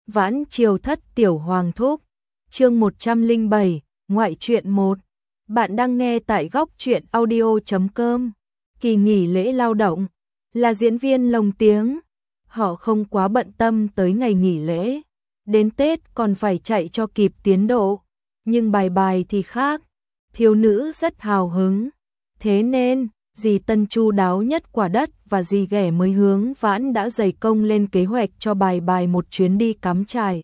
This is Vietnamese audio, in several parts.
Vãn Triều Thất Tiểu Hoàng Thúc, chương 107, ngoại truyện 1. Bạn đang nghe tại góc truyện audio.com. Kỳ nghỉ lễ lao động, là diễn viên lồng tiếng. Họ không quá bận tâm tới ngày nghỉ lễ, đến Tết còn phải chạy cho kịp tiến độ. Nhưng bài bài thì khác, thiếu nữ rất hào hứng. Thế nên, dì Tân chu đáo nhất quả đất và dì ghẻ mới hướng Vãn đã dày công lên kế hoạch cho bài bài một chuyến đi cắm trại.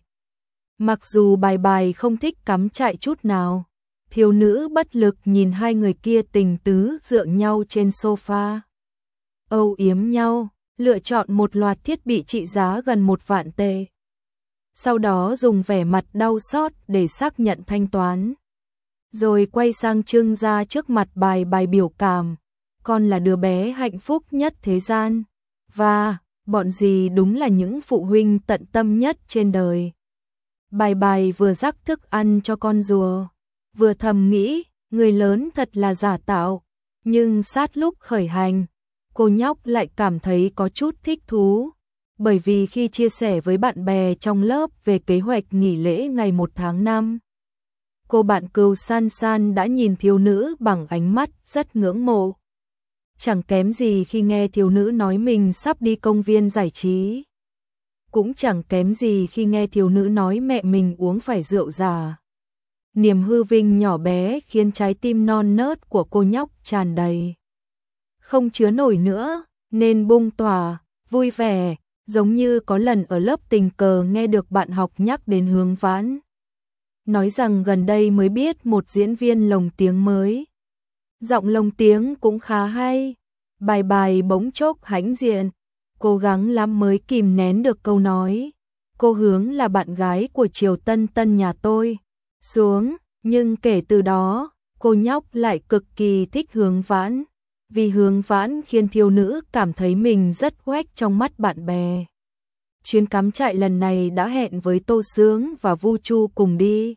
Mặc dù bài bài không thích cắm trại chút nào, thiếu nữ bất lực nhìn hai người kia tình tứ dựa nhau trên sofa, âu yếm nhau, lựa chọn một loạt thiết bị trị giá gần 1 vạn tệ. Sau đó dùng vẻ mặt đau xót để xác nhận thanh toán. Rồi quay sang trưng ra trước mặt bài bài biểu cảm, con là đứa bé hạnh phúc nhất thế gian, và bọn dì đúng là những phụ huynh tận tâm nhất trên đời. Bài bài vừa rắc thức ăn cho con rùa, vừa thầm nghĩ, người lớn thật là giả tạo, nhưng sát lúc khởi hành, cô nhóc lại cảm thấy có chút thích thú, bởi vì khi chia sẻ với bạn bè trong lớp về kế hoạch nghỉ lễ ngày 1 tháng 5, cô bạn cừu San San đã nhìn thiếu nữ bằng ánh mắt rất ngưỡng mộ. Chẳng kém gì khi nghe thiếu nữ nói mình sắp đi công viên giải trí. Cũng chẳng kém gì khi nghe thiếu nữ nói mẹ mình uống phải rượu già. Niềm hư vinh nhỏ bé khiến trái tim non nớt của cô nhóc tràn đầy. Không chứa nổi nữa, nên bung tỏa, vui vẻ, giống như có lần ở lớp tình cờ nghe được bạn học nhắc đến Hướng Vãn. Nói rằng gần đây mới biết một diễn viên lồng tiếng mới. Giọng lồng tiếng cũng khá hay. Bài bài bỗng chốc hãnh diện, cố gắng lắm mới kìm nén được câu nói. Cô Hướng là bạn gái của Triều Tân Tân nhà tôi. Xuống, nhưng kể từ đó, cô nhóc lại cực kỳ thích Hướng Vãn. Vì Hướng Vãn khiến thiếu nữ cảm thấy mình rất quách trong mắt bạn bè. Chuyến cắm trại lần này đã hẹn với Tô Sướng và Vu Chu cùng đi.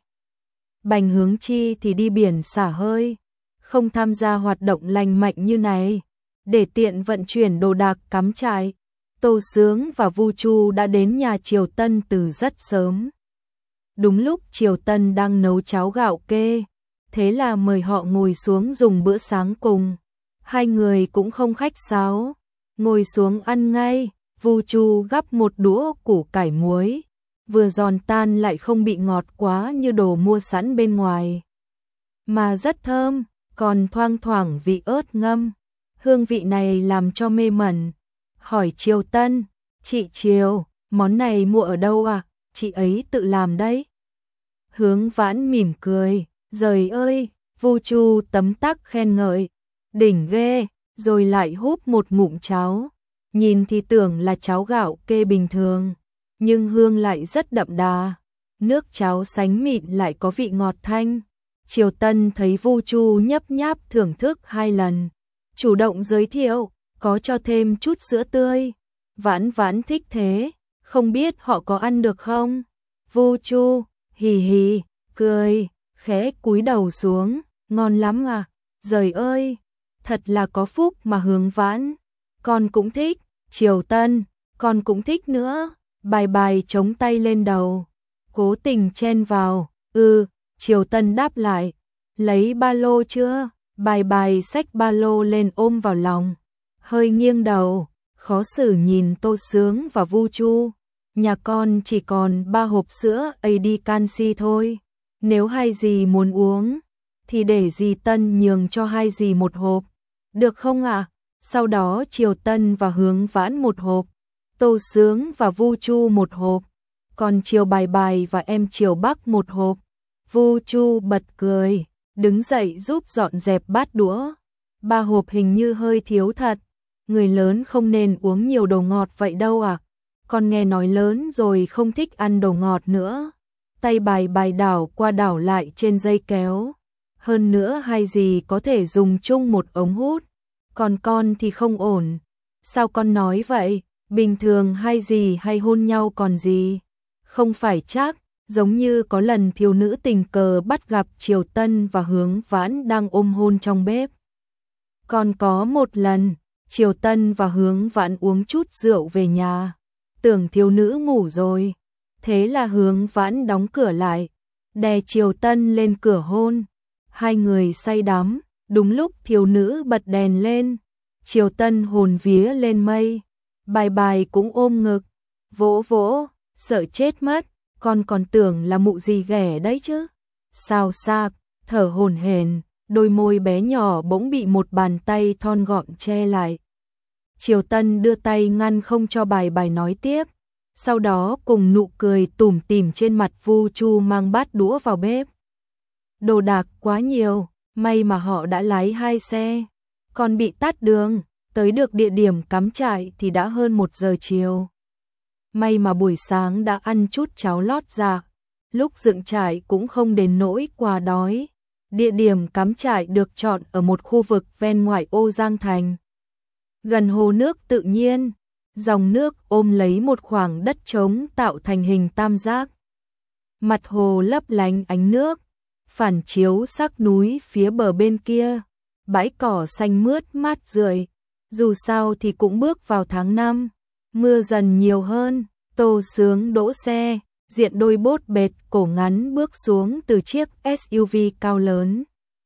Bành Hướng Chi thì đi biển xả hơi, không tham gia hoạt động lành mạnh như này. Để tiện vận chuyển đồ đạc cắm trại, Tô Sướng và Vu Chu đã đến nhà Triều Tân từ rất sớm. Đúng lúc Triều Tân đang nấu cháo gạo kê, thế là mời họ ngồi xuống dùng bữa sáng cùng. Hai người cũng không khách sáo, ngồi xuống ăn ngay. Vu Chu gắp một đũa củ cải muối, vừa giòn tan lại không bị ngọt quá như đồ mua sẵn bên ngoài, mà rất thơm, còn thoang thoảng vị ớt ngâm. Hương vị này làm cho mê mẩn. Hỏi Triều Tân, chị Triều, món này mua ở đâu à? Chị ấy tự làm đấy. Hướng Vãn mỉm cười, giời ơi, Vu Chu tấm tắc khen ngợi, đỉnh ghê, rồi lại húp một ngụm cháo. Nhìn thì tưởng là cháo gạo kê bình thường, nhưng hương lại rất đậm đà. Nước cháo sánh mịn lại có vị ngọt thanh. Triều Tân thấy Vu Chu nhấp nháp thưởng thức 2 lần, chủ động giới thiệu, có cho thêm chút sữa tươi. Vãn Vãn thích thế, không biết họ có ăn được không? Vu Chu, hì hì, cười, khẽ cúi đầu xuống, ngon lắm à, giời ơi, thật là có phúc mà Hướng Vãn. Con cũng thích, Triều Tân, con cũng thích nữa. Bài bài chống tay lên đầu, cố tình chen vào, Triều Tân đáp lại, lấy ba lô chưa? Bài bài xách ba lô lên ôm vào lòng, hơi nghiêng đầu, khó xử nhìn Tô Sướng và Vu Chu. Nhà con chỉ còn 3 hộp sữa AD canxi thôi, nếu hai dì muốn uống, thì để dì Tân nhường cho hai dì 1 hộp, được không ạ? Sau đó Triều Tân và Hướng Vãn 1 hộp, Tô Sướng và Vu Chu 1 hộp, còn Triều Bài Bài và em Triều Bắc 1 hộp. Vu Chu bật cười, đứng dậy giúp dọn dẹp bát đũa. 3 hộp hình như hơi thiếu thật, người lớn không nên uống nhiều đồ ngọt vậy đâu à? Con nghe nói lớn rồi không thích ăn đồ ngọt nữa. Tay Bài Bài đảo qua đảo lại trên dây kéo. Hơn nữa hai dì có thể dùng chung một ống hút, còn con thì không ổn. Sao con nói vậy? Bình thường hai dì hay hôn nhau còn gì? Không phải chắc, giống như có lần thiếu nữ tình cờ bắt gặp Triều Tân và Hướng Vãn đang ôm hôn trong bếp. Còn có một lần, Triều Tân và Hướng Vãn uống chút rượu về nhà, tưởng thiếu nữ ngủ rồi, Thế là Hướng Vãn đóng cửa lại, đè Triều Tân lên cửa hôn. Hai người say đắm, đúng lúc thiếu nữ bật đèn lên. Triều Tân hồn vía lên mây, bài bài cũng ôm ngực, vỗ vỗ, sợ chết mất, con còn tưởng là mụ gì ghẻ đấy chứ. Xào xạc, thở hổn hển, đôi môi bé nhỏ bỗng bị một bàn tay thon gọn che lại. Triều Tân đưa tay ngăn không cho bài bài nói tiếp, sau đó cùng nụ cười tủm tỉm trên mặt Vu Chu mang bát đũa vào bếp. Đồ đạc quá nhiều, may mà họ đã lái 2 xe, còn bị tắt đường, tới được địa điểm cắm trại thì đã hơn 1 giờ chiều. May mà buổi sáng đã ăn chút cháo lót dạ, lúc dựng trại cũng không đến nỗi quá đói. Địa điểm cắm trại được chọn ở một khu vực ven ngoại ô Giang Thành, gần hồ nước tự nhiên, dòng nước ôm lấy một khoảng đất trống tạo thành hình tam giác. Mặt hồ lấp lánh ánh nước, phản chiếu sắc núi phía bờ bên kia, bãi cỏ xanh mướt mát rượi. Dù sao thì cũng bước vào tháng 5, mưa dần nhiều hơn. Tô Sướng đỗ xe, diện đôi bốt bệt cổ ngắn bước xuống từ chiếc SUV cao lớn.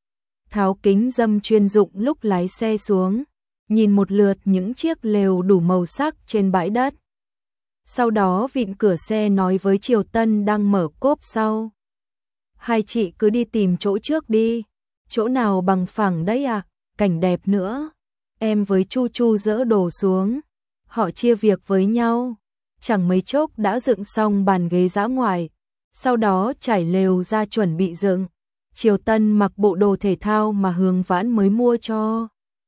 Tháo kính râm chuyên dụng lúc lái xe xuống, nhìn một lượt những chiếc lều đủ màu sắc trên bãi đất. Sau đó vịn cửa xe nói với Triều Tân đang mở cốp sau. Hai chị cứ đi tìm chỗ trước đi, chỗ nào bằng phẳng đấy à, cảnh đẹp nữa. Em với Chu Chu dỡ đồ xuống, họ chia việc với nhau. Chẳng mấy chốc đã dựng xong bàn ghế dã ngoại, sau đó trải lều ra chuẩn bị dựng. Triều Tân mặc bộ đồ thể thao mà Hướng Vãn mới mua cho.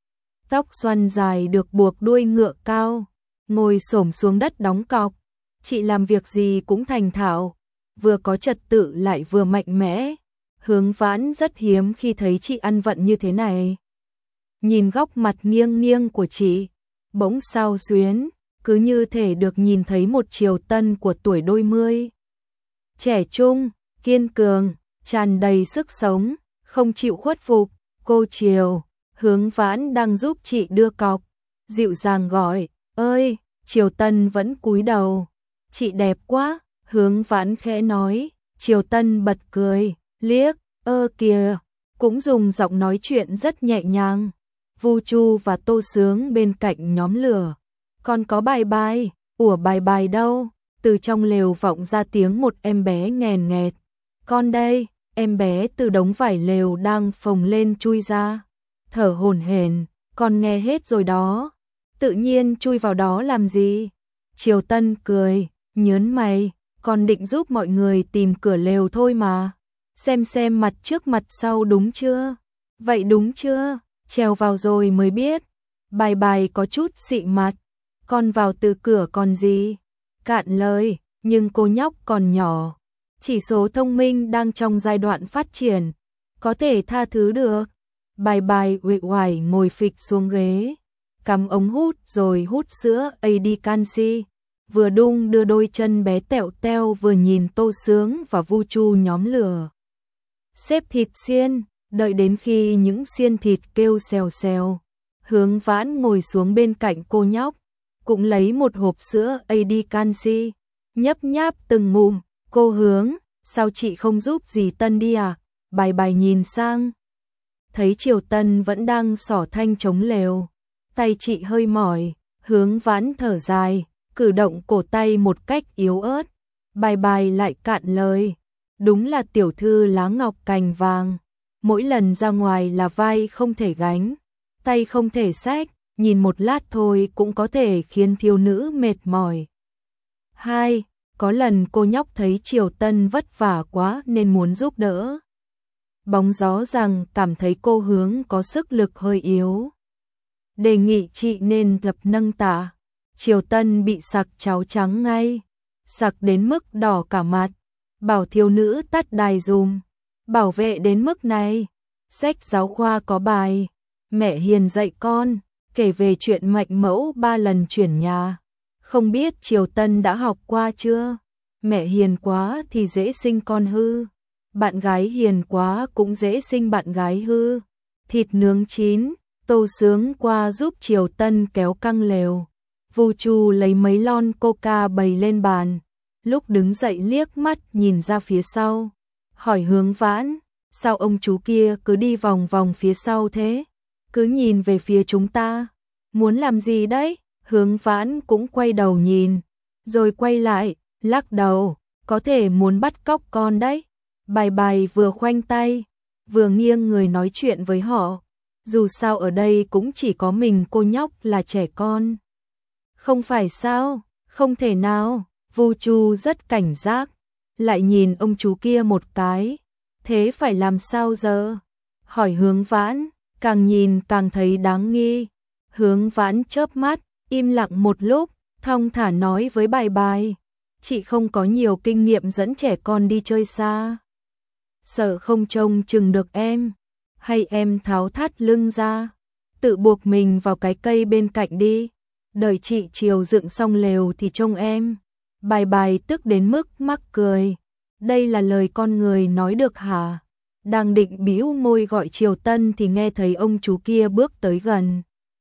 Tóc xoăn dài được buộc đuôi ngựa cao, ngồi xổm xuống đất đóng cọc. Chị làm việc gì cũng thành thạo, vừa có trật tự lại vừa mạnh mẽ. Hướng Vãn rất hiếm khi thấy chị ăn vận như thế này. Nhìn góc mặt nghiêng nghiêng của chị, bỗng xao xuyến, cứ như thể được nhìn thấy một Triều Tân của tuổi đôi mươi. Trẻ trung, kiên cường, tràn đầy sức sống, không chịu khuất phục. Cô Triều, Hướng Vãn đang giúp chị đưa cọc, dịu dàng gọi, ơi, Triều Tân vẫn cúi đầu. Chị đẹp quá, Hướng Vãn khẽ nói. Triều Tân bật cười, liếc, ơ kìa, cũng dùng giọng nói chuyện rất nhẹ nhàng. Vu Chu và Tô Sướng bên cạnh nhóm lửa. Còn có bài bài, ủa bài bài đâu? Từ trong lều vọng ra tiếng một em bé nghèn nghẹt. Con đây, em bé từ đống vải lều đang phồng lên chui ra. Thở hổn hển, con nghe hết rồi đó. Tự nhiên chui vào đó làm gì? Triều Tân cười, nhớn mày, con định giúp mọi người tìm cửa lều thôi mà. Xem mặt trước mặt sau đúng chưa? Vậy đúng chưa? Trèo vào rồi mới biết. Bài bài có chút xị mặt. Con vào từ cửa còn gì? Cạn lời, nhưng cô nhóc còn nhỏ. Chỉ số thông minh đang trong giai đoạn phát triển, có thể tha thứ được. Bài bài uể oải ngồi phịch xuống ghế, cắm ống hút rồi hút sữa AD canxi. Vừa đung đưa đôi chân bé tẹo teo vừa nhìn Tô Sướng và Vu Chu nhóm lửa. Xếp thịt xiên, đợi đến khi những xiên thịt kêu xèo xèo. Hướng Vãn ngồi xuống bên cạnh cô nhóc, cũng lấy một hộp sữa AD canxi, nhấp nháp từng ngụm. Cô Hướng, sao chị không giúp dì Tân đi à? Bài bài nhìn sang, thấy Triều Tân vẫn đang xỏ thanh chống lều, tay chị hơi mỏi. Hướng Vãn thở dài, cử động cổ tay một cách yếu ớt. Bài bài lại cạn lời, đúng là tiểu thư lá ngọc cành vàng, mỗi lần ra ngoài là vai không thể gánh, tay không thể xách, nhìn một lát thôi cũng có thể khiến thiếu nữ mệt mỏi. 2. Có lần cô nhóc thấy Triều Tân vất vả quá nên muốn giúp đỡ. Bóng gió rằng cảm thấy cô Hướng có sức lực hơi yếu, đề nghị chị nên lập nâng tạ. Triều Tân bị sặc cháo trắng ngay, sặc đến mức đỏ cả mặt, bảo thiếu nữ tắt đài dùm. Bảo vệ đến mức này. Sách giáo khoa có bài Mẹ Hiền dạy con, kể về chuyện Mạnh Mẫu 3 lần chuyển nhà. Không biết Triều Tân đã học qua chưa? Mẹ hiền quá thì dễ sinh con hư, bạn gái hiền quá cũng dễ sinh bạn gái hư. Thịt nướng chín, Tô Sướng qua giúp Triều Tân kéo căng lều. Vu Chu lấy mấy lon coca bày lên bàn, lúc đứng dậy liếc mắt nhìn ra phía sau, hỏi Hướng Vãn, sao ông chú kia cứ đi vòng vòng phía sau thế? Cứ nhìn về phía chúng ta, muốn làm gì đấy? Hướng Vãn cũng quay đầu nhìn, rồi quay lại, lắc đầu, có thể muốn bắt cóc con đấy. Bài bài vừa khoanh tay, vừa nghiêng người nói chuyện với họ. Dù sao ở đây cũng chỉ có mình cô nhóc là trẻ con. Không phải sao, không thể nào. Vu Chu rất cảnh giác, lại nhìn ông chú kia một cái. Thế phải làm sao giờ? Hỏi Hướng Vãn, càng nhìn càng thấy đáng nghi. Hướng Vãn chớp mắt, im lặng một lúc, thong thả nói với bài bài. Chị không có nhiều kinh nghiệm dẫn trẻ con đi chơi xa. Sợ không trông chừng được em. Hay em tháo thắt lưng ra, tự buộc mình vào cái cây bên cạnh đi. Đợi chị chiều dựng xong lều thì trông em. Bài bài tức đến mức mắc cười. Đây là lời con người nói được hả? Đang định bĩu môi gọi Triều Tân thì nghe thấy ông chú kia bước tới gần.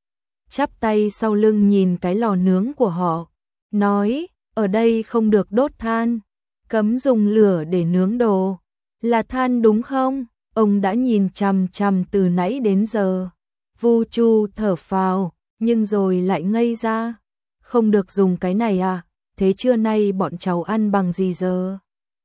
Chắp tay sau lưng nhìn cái lò nướng của họ. Nói, ở đây không được đốt than. Cấm dùng lửa để nướng đồ. Là than đúng không? Ông đã nhìn chằm chằm từ nãy đến giờ. Vu Chu thở phào, nhưng rồi lại ngây ra. Không được dùng cái này à? Thế trưa nay bọn cháu ăn bằng gì giờ?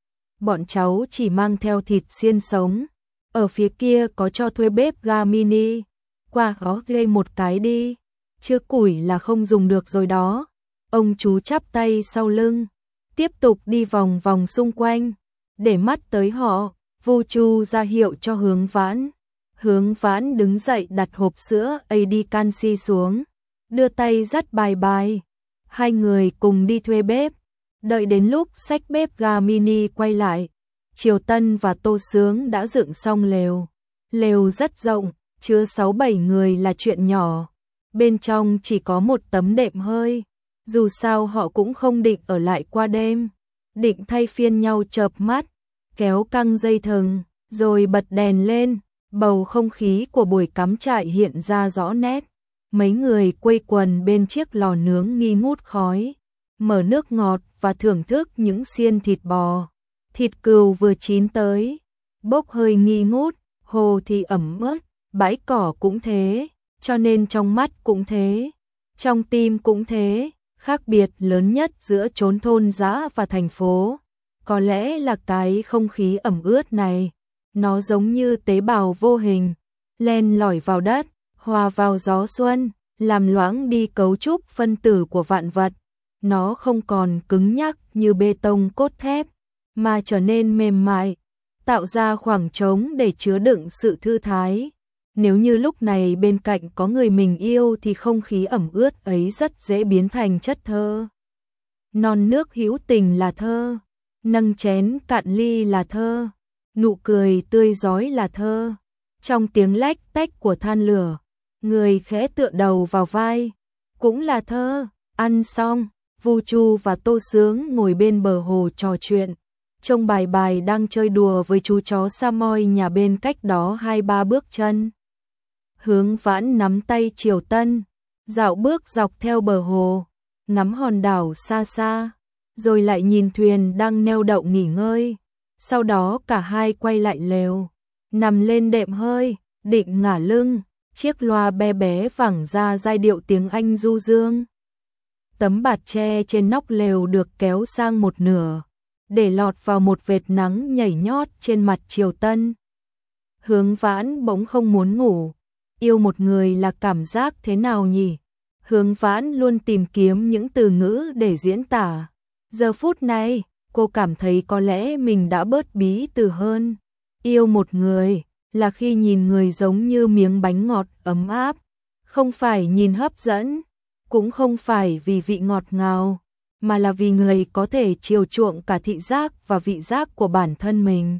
Bọn cháu chỉ mang theo thịt xiên sống. Ở phía kia có cho thuê bếp ga mini. Qua đó gây một cái đi. Chưa củi là không dùng được rồi đó. Ông chú chắp tay sau lưng, tiếp tục đi vòng vòng xung quanh. Để mắt tới họ, Vu Chu ra hiệu cho Hướng Vãn. Hướng Vãn đứng dậy đặt hộp sữa AD canxi xuống, đưa tay dắt bài bài. Hai người cùng đi thuê bếp. Đợi đến lúc xách bếp ga mini quay lại, Triều Tân và Tô Sướng đã dựng xong lều. Lều rất rộng, chứa 6-7 người là chuyện nhỏ. Bên trong chỉ có một tấm đệm hơi. Dù sao họ cũng không định ở lại qua đêm. Định thay phiên nhau chợp mắt, kéo căng dây thừng, rồi bật đèn lên. Bầu không khí của buổi cắm trại hiện ra rõ nét. Mấy người quây quần bên chiếc lò nướng nghi ngút khói, mở nước ngọt và thưởng thức những xiên thịt bò. Thịt cừu vừa chín tới, bốc hơi nghi ngút, hồ thì ẩm ướt, bãi cỏ cũng thế, cho nên trong mắt cũng thế, trong tim cũng thế. Khác biệt lớn nhất giữa chốn thôn dã và thành phố, có lẽ là cái không khí ẩm ướt này. Nó giống như tế bào vô hình, len lỏi vào đất, hòa vào gió xuân, làm loãng đi cấu trúc phân tử của vạn vật. Nó không còn cứng nhắc như bê tông cốt thép, mà trở nên mềm mại, tạo ra khoảng trống để chứa đựng sự thư thái. Nếu như lúc này bên cạnh có người mình yêu thì không khí ẩm ướt ấy rất dễ biến thành chất thơ. Non nước hữu tình là thơ, nâng chén cạn ly là thơ, nụ cười tươi rói là thơ. Trong tiếng lách tách của than lửa, người khẽ tựa đầu vào vai, cũng là thơ. Ăn xong, Vu Chu và Tô Sướng ngồi bên bờ hồ trò chuyện. Trông bài bài đang chơi đùa với chú chó Samoy nhà bên cách đó 2-3 bước chân. Hướng Vãn nắm tay Triều Tân, dạo bước dọc theo bờ hồ, ngắm hòn đảo xa xa, rồi lại nhìn thuyền đang neo đậu nghỉ ngơi. Sau đó cả hai quay lại lều, nằm lên đệm hơi, định ngả lưng, chiếc loa bé bé vẳng ra giai điệu tiếng Anh du dương. Tấm bạt tre trên nóc lều được kéo sang một nửa, để lọt vào một vệt nắng nhảy nhót trên mặt Triều Tân. Hướng Vãn bỗng không muốn ngủ. Yêu một người là cảm giác thế nào nhỉ? Hướng Vãn luôn tìm kiếm những từ ngữ để diễn tả. Giờ phút này, cô cảm thấy có lẽ mình đã bớt bí từ hơn. Yêu một người là khi nhìn người giống như miếng bánh ngọt ấm áp, không phải nhìn hấp dẫn, cũng không phải vì vị ngọt ngào, mà là vì người có thể chiều chuộng cả thị giác và vị giác của bản thân mình.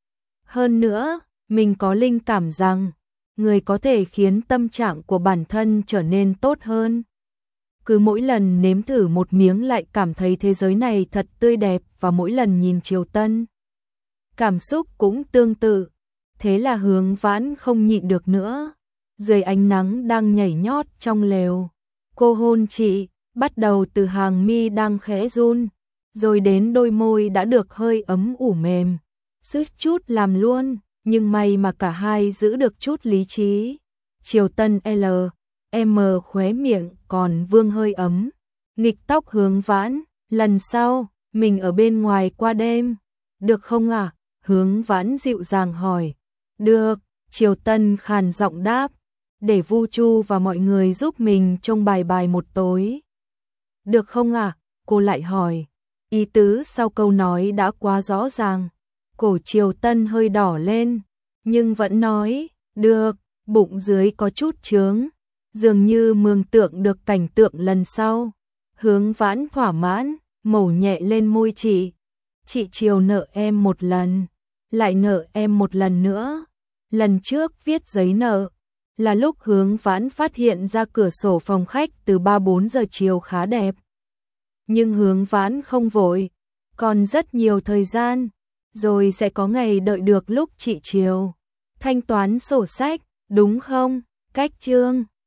Hơn nữa, mình có linh cảm rằng người có thể khiến tâm trạng của bản thân trở nên tốt hơn. Cứ mỗi lần nếm thử một miếng lại cảm thấy thế giới này thật tươi đẹp, và mỗi lần nhìn Triều Tân, cảm xúc cũng tương tự. Thế là Hướng Vãn không nhịn được nữa. Dưới ánh nắng đang nhảy nhót trong lều, cô hôn chị, bắt đầu từ hàng mi đang khẽ run, rồi đến đôi môi đã được hơi ấm ủ mềm. Suýt chút làm luôn, nhưng may mà cả hai giữ được chút lý trí. Triều Tân M khóe miệng còn vương hơi ấm. Nghịch tóc Hướng Vãn, lần sau, mình ở bên ngoài qua đêm. Được không ạ? Hướng Vãn dịu dàng hỏi. Được, Triều Tân khàn giọng đáp. Để Vu Chu và mọi người giúp mình trông bài một tối. Được không ạ? Cô lại hỏi. Ý tứ sau câu nói đã quá rõ ràng. Cổ Triều Tân hơi đỏ lên, nhưng vẫn nói. Được, bụng dưới có chút chướng. Dường như mường tượng được cảnh tượng lần sau. Hướng Vãn thỏa mãn, mổ nhẹ lên môi chị. Chị Triều nợ em một lần, lại nợ em một lần nữa. Lần trước viết giấy nợ là lúc Hướng Vãn phát hiện ra cửa sổ phòng khách từ 3-4 giờ chiều khá đẹp. Nhưng Hướng Vãn không vội, còn rất nhiều thời gian, rồi sẽ có ngày đợi được lúc chị Triều thanh toán sổ sách, đúng không? Cách chương